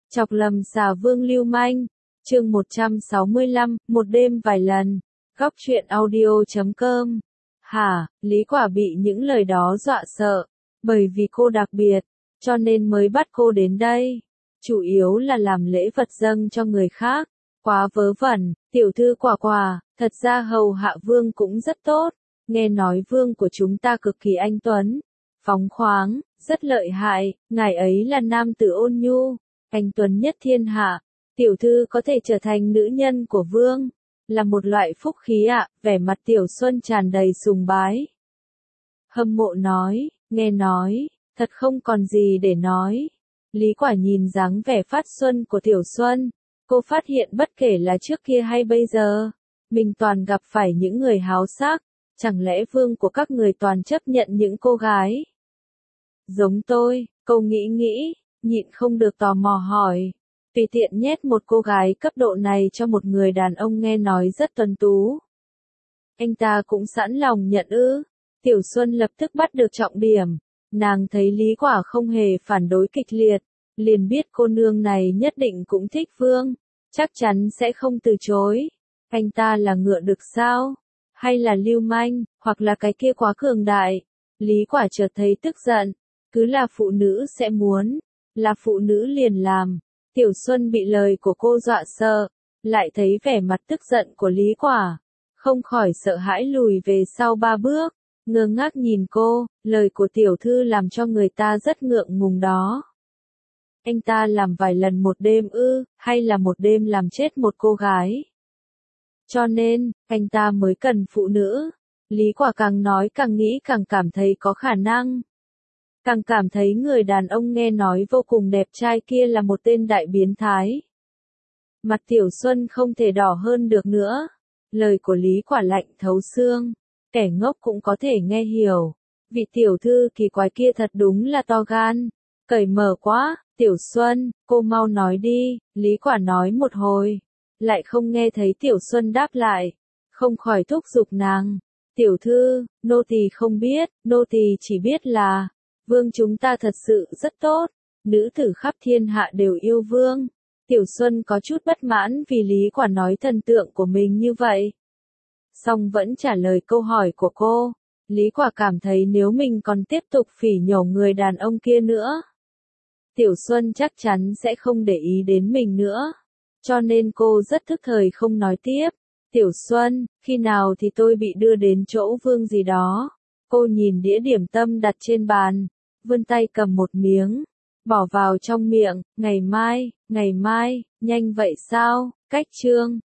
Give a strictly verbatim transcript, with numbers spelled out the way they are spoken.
Chọc lầm xà vương lưu manh. Chương một trăm sáu mươi lăm, một đêm vài lần. Góc truyện audio chấm com. Hả, Lý Quả bị những lời đó dọa sợ. Bởi vì cô đặc biệt, cho nên mới bắt cô đến đây. Chủ yếu là làm lễ vật dâng cho người khác. Quá vớ vẩn, tiểu thư Quả Quả, thật ra hầu hạ vương cũng rất tốt. Nghe nói vương của chúng ta cực kỳ anh tuấn, phóng khoáng, rất lợi hại, ngài ấy là nam tử ôn nhu, anh tuấn nhất thiên hạ. Tiểu thư có thể trở thành nữ nhân của vương, là một loại phúc khí ạ, vẻ mặt Tiểu Xuân tràn đầy sùng bái. Hâm mộ nói, nghe nói, thật không còn gì để nói. Lý Quả nhìn dáng vẻ phát xuân của Tiểu Xuân, cô phát hiện bất kể là trước kia hay bây giờ, mình toàn gặp phải những người háo sắc, chẳng lẽ vương của các người toàn chấp nhận những cô gái giống tôi? Cô nghĩ nghĩ, nhịn không được tò mò hỏi. Tùy tiện nhét một cô gái cấp độ này cho một người đàn ông nghe nói rất tuấn tú, anh ta cũng sẵn lòng nhận ư? Tiểu Xuân lập tức bắt được trọng điểm, nàng thấy Lý Quả không hề phản đối kịch liệt, liền biết cô nương này nhất định cũng thích vương, chắc chắn sẽ không từ chối. Anh ta là ngựa được sao? Hay là lưu manh, hoặc là cái kia quá cường đại? Lý Quả chợt thấy tức giận, cứ là phụ nữ sẽ muốn, là phụ nữ liền làm. Tiểu Xuân bị lời của cô dọa sợ, lại thấy vẻ mặt tức giận của Lý Quả, không khỏi sợ hãi lùi về sau ba bước, ngơ ngác nhìn cô. Lời của tiểu thư làm cho người ta rất ngượng ngùng đó. Anh ta làm vài lần một đêm ư, hay là một đêm làm chết một cô gái? Cho nên, anh ta mới cần phụ nữ. Lý Quả càng nói càng nghĩ càng cảm thấy có khả năng. Càng cảm thấy người đàn ông nghe nói vô cùng đẹp trai kia là một tên đại biến thái. Mặt Tiểu Xuân không thể đỏ hơn được nữa. Lời của Lý Quả lạnh thấu xương, kẻ ngốc cũng có thể nghe hiểu. Vị tiểu thư kỳ quái kia thật đúng là to gan, cởi mở quá. Tiểu Xuân, cô mau nói đi. Lý Quả nói một hồi, lại không nghe thấy Tiểu Xuân đáp lại, không khỏi thúc giục nàng. Tiểu thư, nô tỳ không biết, nô tỳ chỉ biết là vương chúng ta thật sự rất tốt, nữ tử khắp thiên hạ đều yêu vương. Tiểu Xuân có chút bất mãn vì Lý Quả nói thần tượng của mình như vậy, song vẫn trả lời câu hỏi của cô. Lý Quả cảm thấy nếu mình còn tiếp tục phỉ nhổ người đàn ông kia nữa, Tiểu Xuân chắc chắn sẽ không để ý đến mình nữa, cho nên cô rất thức thời không nói tiếp. Tiểu Xuân, khi nào thì tôi bị đưa đến chỗ vương gì đó? Cô nhìn đĩa điểm tâm đặt trên bàn, vươn tay cầm một miếng, bỏ vào trong miệng. Ngày mai, ngày mai, nhanh vậy sao? Cách chương